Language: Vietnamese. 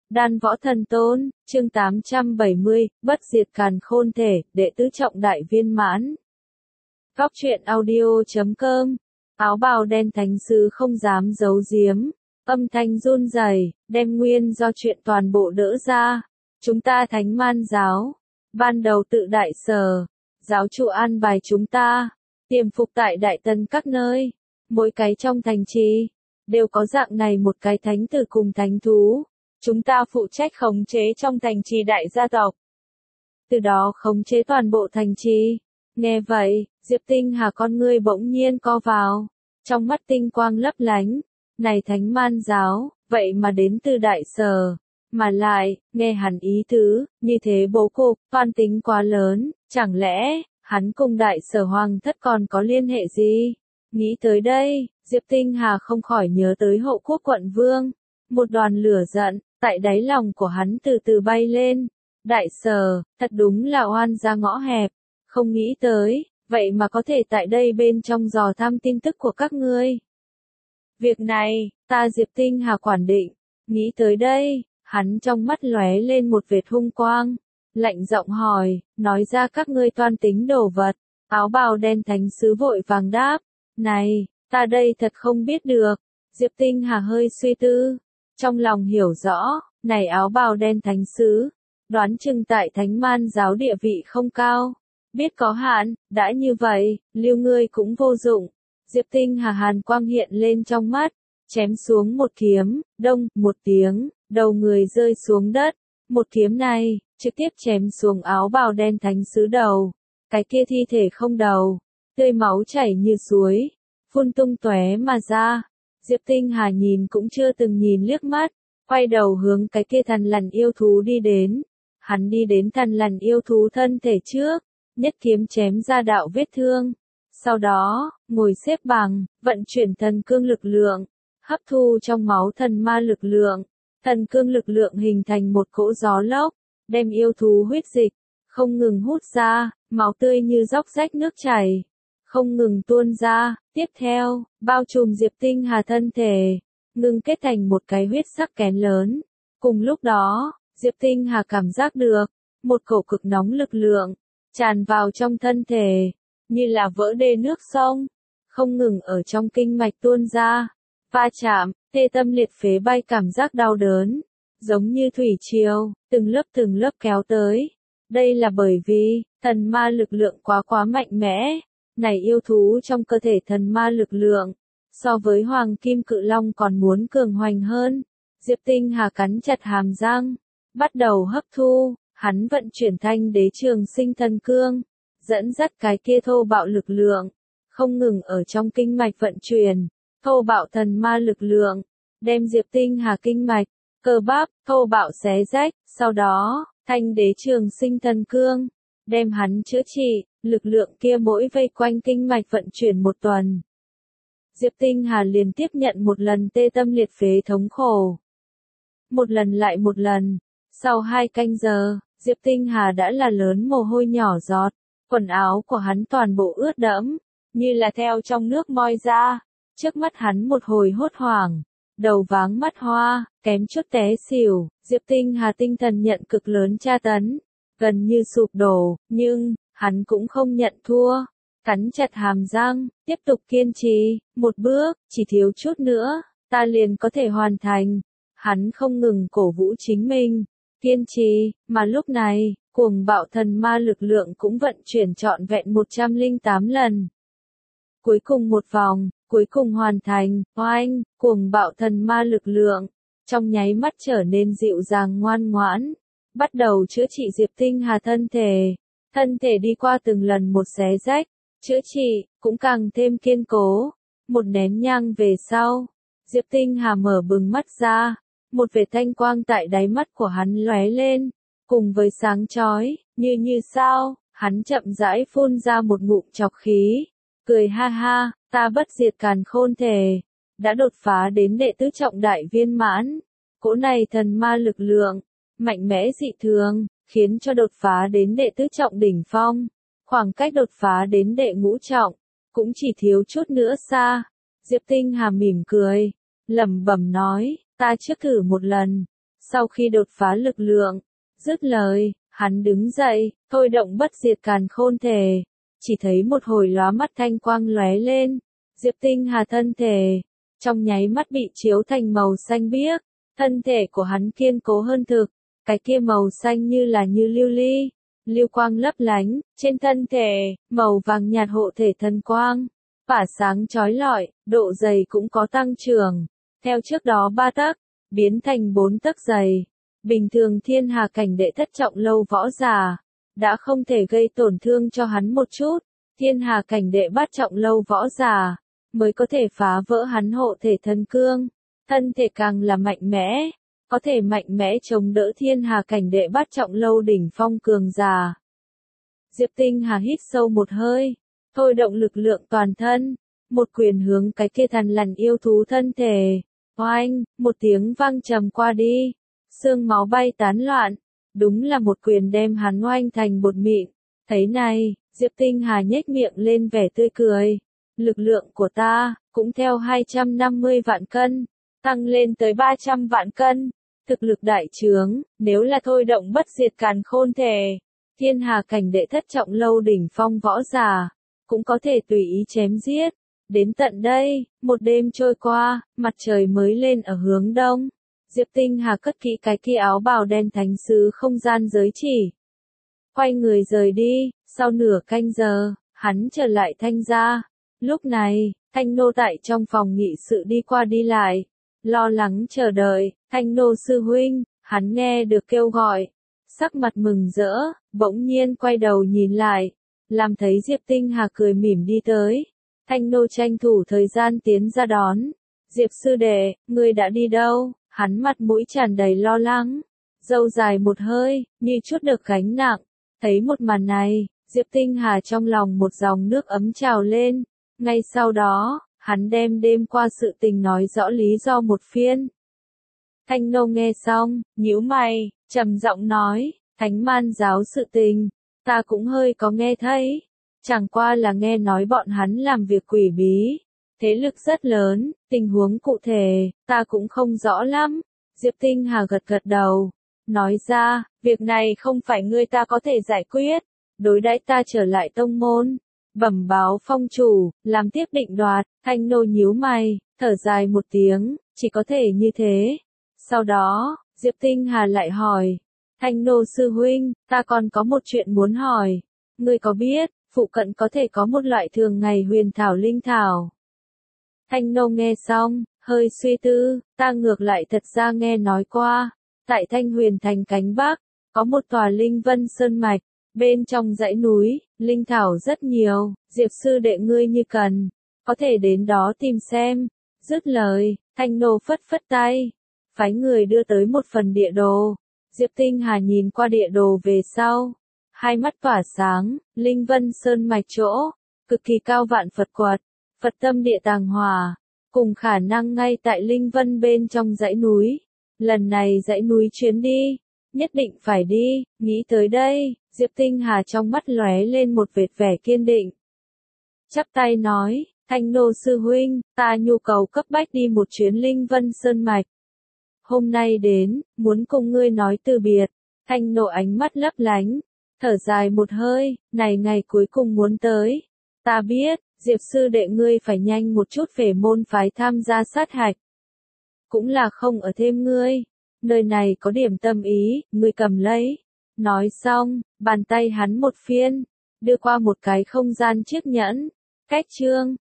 Đan Võ Thần Tôn, chương 870, Bất Diệt Càn Khôn Thể, đệ tứ trọng đại viên mãn. Góc truyện audio.com. Áo bào đen thánh sứ không dám giấu giếm, âm thanh run rẩy, đem nguyên do chuyện toàn bộ đỡ ra. Chúng ta Thánh Man giáo, ban đầu tự đại sở, giáo chủ an bài chúng ta, tiềm phục tại Đại Tần các nơi, mỗi cái trong thành trì đều có dạng này một cái thánh tử cùng thánh thú. Chúng ta phụ trách khống chế trong thành trì đại gia tộc, từ đó khống chế toàn bộ thành trì. Nghe vậy, Diệp Tinh Hà con ngươi bỗng nhiên co vào, trong mắt tinh quang lấp lánh. Này Thánh Man giáo, vậy mà đến từ đại sở, mà lại, nghe hẳn ý tứ, như thế bố cục, toan tính quá lớn, chẳng lẽ, hắn cùng đại sở hoàng thất còn có liên hệ gì? Nghĩ tới đây, Diệp Tinh Hà không khỏi nhớ tới Hộ Quốc quận vương. Một đoàn lửa giận, tại đáy lòng của hắn từ từ bay lên. Đại sở, thật đúng là oan ra ngõ hẹp, không nghĩ tới, vậy mà có thể tại đây bên trong dò thăm tin tức của các ngươi. Việc này, ta Diệp Tinh Hà quản định. Nghĩ tới đây, hắn trong mắt lóe lên một vệt hung quang, lạnh giọng hỏi, nói ra các ngươi toan tính đồ vật. Áo bào đen thánh sứ vội vàng đáp, này, ta đây thật không biết được. Diệp Tinh Hà hơi suy tư, trong lòng hiểu rõ, này áo bào đen thánh sứ, đoán chừng tại Thánh Man giáo địa vị không cao, biết có hạn, đã như vậy, lưu ngươi cũng vô dụng. Diệp Tinh Hà hàn quang hiện lên trong mắt, chém xuống một kiếm, đông, một tiếng, đầu người rơi xuống đất. Một kiếm này, trực tiếp chém xuống áo bào đen thánh sứ đầu, cái kia thi thể không đầu, tươi máu chảy như suối, phun tung tóe mà ra. Diệp Tinh Hà nhìn cũng chưa từng nhìn liếc mắt, quay đầu hướng cái kia Thần Lằn yêu thú đi đến. Hắn đi đến Thần Lằn yêu thú thân thể trước, nhất kiếm chém ra đạo vết thương. Sau đó, ngồi xếp bằng, vận chuyển thần cương lực lượng, hấp thu trong máu thần ma lực lượng. Thần cương lực lượng hình thành một cỗ gió lốc, đem yêu thú huyết dịch không ngừng hút ra, máu tươi như róc rách nước chảy, không ngừng tuôn ra. Tiếp theo, bao trùm Diệp Tinh Hà thân thể, ngưng kết thành một cái huyết sắc kén lớn. Cùng lúc đó, Diệp Tinh Hà cảm giác được một cổ cực nóng lực lượng tràn vào trong thân thể, như là vỡ đê nước sông, không ngừng ở trong kinh mạch tuôn ra, va chạm, tê tâm liệt phế bay cảm giác đau đớn, giống như thủy triều, từng lớp kéo tới. Đây là bởi vì thần ma lực lượng quá mạnh mẽ. Này yêu thú trong cơ thể thần ma lực lượng, so với Hoàng Kim Cự Long còn muốn cường hoành hơn. Diệp Tinh Hà cắn chặt hàm răng, bắt đầu hấp thu. Hắn vận chuyển Thanh Đế Trường Sinh Thần Cương, dẫn dắt cái kia thô bạo lực lượng, không ngừng ở trong kinh mạch vận chuyển. Thô bạo thần ma lực lượng, đem Diệp Tinh Hà kinh mạch, cơ bắp, thô bạo xé rách. Sau đó, Thanh Đế Trường Sinh Thần Cương, đem hắn chữa trị. Lực lượng kia mỗi vây quanh kinh mạch vận chuyển một tuần, Diệp Tinh Hà liền tiếp nhận một lần tê tâm liệt phế thống khổ. Một lần lại một lần. Sau 2 canh giờ, Diệp Tinh Hà đã là lớn mồ hôi nhỏ giọt, quần áo của hắn toàn bộ ướt đẫm, như là theo trong nước moi ra. Trước mắt hắn một hồi hốt hoảng, đầu váng mắt hoa, kém chút té xỉu. Diệp Tinh Hà tinh thần nhận cực lớn tra tấn, gần như sụp đổ, nhưng hắn cũng không nhận thua, cắn chặt hàm răng, tiếp tục kiên trì. Một bước, chỉ thiếu chút nữa, ta liền có thể hoàn thành. Hắn không ngừng cổ vũ chính mình, kiên trì. Mà lúc này, cuồng bạo thần ma lực lượng cũng vận chuyển trọn vẹn 108 lần. Cuối cùng một vòng, cuối cùng hoàn thành. Oanh, cuồng bạo thần ma lực lượng, trong nháy mắt trở nên dịu dàng ngoan ngoãn, bắt đầu chữa trị Diệp Tinh Hà thân thể. Thân thể đi qua từng lần một xé rách, chữa trị, cũng càng thêm kiên cố. Một nén nhang về sau, Diệp Tinh Hà mở bừng mắt ra, một vệt thanh quang tại đáy mắt của hắn lóe lên, cùng với sáng chói, như sao, hắn chậm rãi phun ra một ngụm trọc khí, cười ha ha, ta bất diệt càn khôn thể, đã đột phá đến đệ tứ trọng đại viên mãn. Cỗ này thần ma lực lượng, mạnh mẽ dị thường, khiến cho đột phá đến đệ tứ trọng đỉnh phong, khoảng cách đột phá đến đệ ngũ trọng, cũng chỉ thiếu chút nữa xa. Diệp Tinh Hà mỉm cười, lẩm bẩm nói, ta trước thử một lần, sau khi đột phá lực lượng. Dứt lời, hắn đứng dậy, thôi động bất diệt càn khôn thể. Chỉ thấy một hồi lóa mắt thanh quang lóe lên. Diệp Tinh Hà thân thể, trong nháy mắt bị chiếu thành màu xanh biếc. Thân thể của hắn kiên cố hơn thực. Cái kia màu xanh như là như lưu ly. Lưu quang lấp lánh, trên thân thể, màu vàng nhạt hộ thể thần quang. Phả sáng chói lọi, độ dày cũng có tăng trưởng. Theo trước đó 3 tấc, biến thành 4 tấc dày. Bình thường thiên hà cảnh đệ thất trọng lâu võ giả, đã không thể gây tổn thương cho hắn một chút. Thiên hà cảnh đệ bát trọng lâu võ giả, mới có thể phá vỡ hắn hộ thể thần cương. Thân thể càng là mạnh mẽ, có thể mạnh mẽ chống đỡ thiên hà cảnh đệ bát trọng lâu đỉnh phong cường giả. Diệp Tinh Hà hít sâu một hơi, thôi động lực lượng toàn thân, một quyền hướng cái kia thằn lằn yêu thú thân thể. Oanh, một tiếng vang trầm qua đi, xương máu bay tán loạn, đúng là một quyền đem hắn oanh thành bột mịn. Thấy này, Diệp Tinh Hà nhếch miệng lên vẻ tươi cười. Lực lượng của ta, cũng theo 250 vạn cân, tăng lên tới 300 vạn cân. Thực lực đại trướng, nếu là thôi động bất diệt càn khôn thể, thiên hà cảnh đệ thất trọng lâu đỉnh phong võ giả, cũng có thể tùy ý chém giết. Đến tận đây, một đêm trôi qua, mặt trời mới lên ở hướng đông. Diệp Tinh Hà cất kỹ cái kia áo bào đen thánh sứ không gian giới chỉ. Quay người rời đi, sau nửa canh giờ, hắn trở lại Thanh gia. Lúc này, Thanh nô tại trong phòng nghị sự đi qua đi lại, lo lắng chờ đợi. Thanh nô sư huynh, hắn nghe được kêu gọi, sắc mặt mừng rỡ, bỗng nhiên quay đầu nhìn lại, làm thấy Diệp Tinh Hà cười mỉm đi tới. Thanh nô tranh thủ thời gian tiến ra đón. Diệp sư đệ, ngươi đã đi đâu? Hắn mặt mũi tràn đầy lo lắng, râu dài một hơi, như chút được gánh nặng. Thấy một màn này, Diệp Tinh Hà trong lòng một dòng nước ấm trào lên. Ngay sau đó, hắn đem đêm qua sự tình nói rõ lý do một phiên. Thanh nô nghe xong, nhíu mày, trầm giọng nói, Thánh Man giáo sự tình, ta cũng hơi có nghe thấy. Chẳng qua là nghe nói bọn hắn làm việc quỷ bí, thế lực rất lớn, tình huống cụ thể, ta cũng không rõ lắm. Diệp Tinh Hà gật gật đầu, nói ra, việc này không phải ngươi ta có thể giải quyết, đối đãi ta trở lại tông môn, bẩm báo phong chủ, làm tiếp định đoạt. Thanh nô nhíu mày, thở dài một tiếng, chỉ có thể như thế. Sau đó, Diệp Tinh Hà lại hỏi, Thanh nô sư huynh, ta còn có một chuyện muốn hỏi, ngươi có biết, phụ cận có thể có một loại thường ngày huyền thảo linh thảo? Thanh nô nghe xong, hơi suy tư, ta ngược lại thật ra nghe nói qua, tại Thanh Huyền thành cánh Bắc, có một tòa linh vân sơn mạch, bên trong dãy núi, linh thảo rất nhiều, Diệp sư đệ ngươi như cần, có thể đến đó tìm xem. Dứt lời, Thanh nô phất phất tay, phái người đưa tới một phần địa đồ. Diệp Tinh Hà nhìn qua địa đồ về sau, hai mắt tỏa sáng. Linh vân sơn mạch chỗ, cực kỳ cao vạn Phật quật, Phật tâm địa tàng hòa, cùng khả năng ngay tại linh vân bên trong dãy núi. Lần này dãy núi chuyến đi, nhất định phải đi. Nghĩ tới đây, Diệp Tinh Hà trong mắt lóe lên một vệt vẻ kiên định. Chắp tay nói, Thanh nô sư huynh, ta nhu cầu cấp bách đi một chuyến linh vân sơn mạch. Hôm nay đến, muốn cùng ngươi nói từ biệt. Thanh nô ánh mắt lấp lánh, thở dài một hơi, này ngày cuối cùng muốn tới. Ta biết, Diệp sư đệ ngươi phải nhanh một chút về môn phái tham gia sát hạch. Cũng là không ở thêm ngươi, nơi này có điểm tâm ý, ngươi cầm lấy. Nói xong, bàn tay hắn một phiên, đưa qua một cái không gian chiếc nhẫn. Cách chương